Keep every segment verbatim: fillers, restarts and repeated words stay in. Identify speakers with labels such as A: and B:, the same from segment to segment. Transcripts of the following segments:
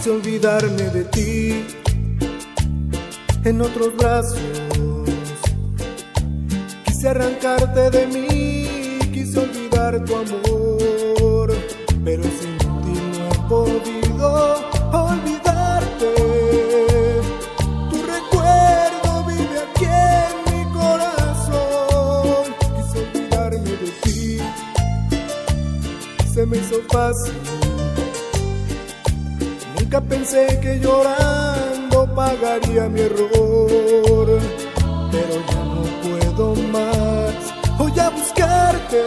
A: Quise olvidarme de ti en otros brazos, quise arrancarte de mí, quise olvidar tu amor, pero sin ti no he podido olvidarte. Tu recuerdo vive aquí en mi corazón. Quise olvidarme de ti, se me hizo fácil. Nunca pensé que llorando pagaría mi error, pero ya no puedo más. Voy a buscarte,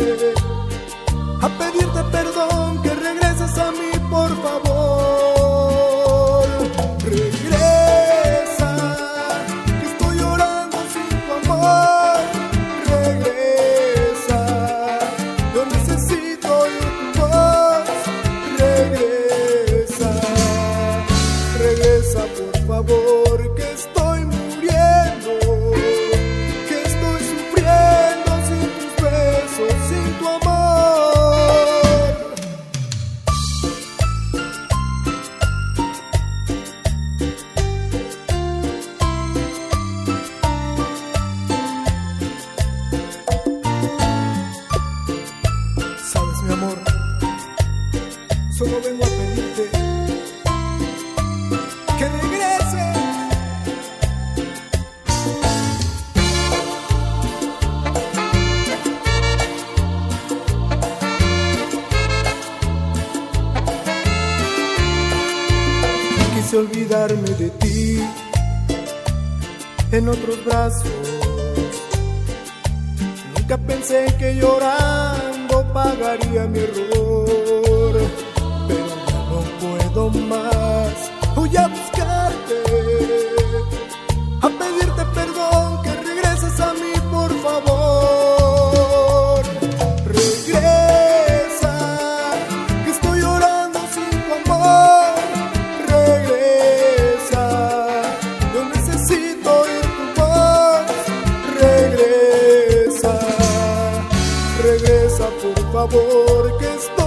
A: a pedirte perdón, que regreses a mí, por favor. Regresa, que estoy llorando sin tu amor. Regresa, yo necesito oír tu voz. Regresa, regresa por favor, que estoy muriendo, que estoy sufriendo sin tus besos, sin tu amor. Sabes, mi amor, solo vengo a pedirte que regreses. Quise olvidarme de ti en otros brazos. Nunca pensé que llorando pagaría mi error, pero ya no puedo más. Voy a buscarte, a pedirte perdón, que regreses a mí, por favor. Regresa, que estoy llorando sin tu amor. Regresa, yo necesito oír tu voz. Regresa, regresa por favor, que estoy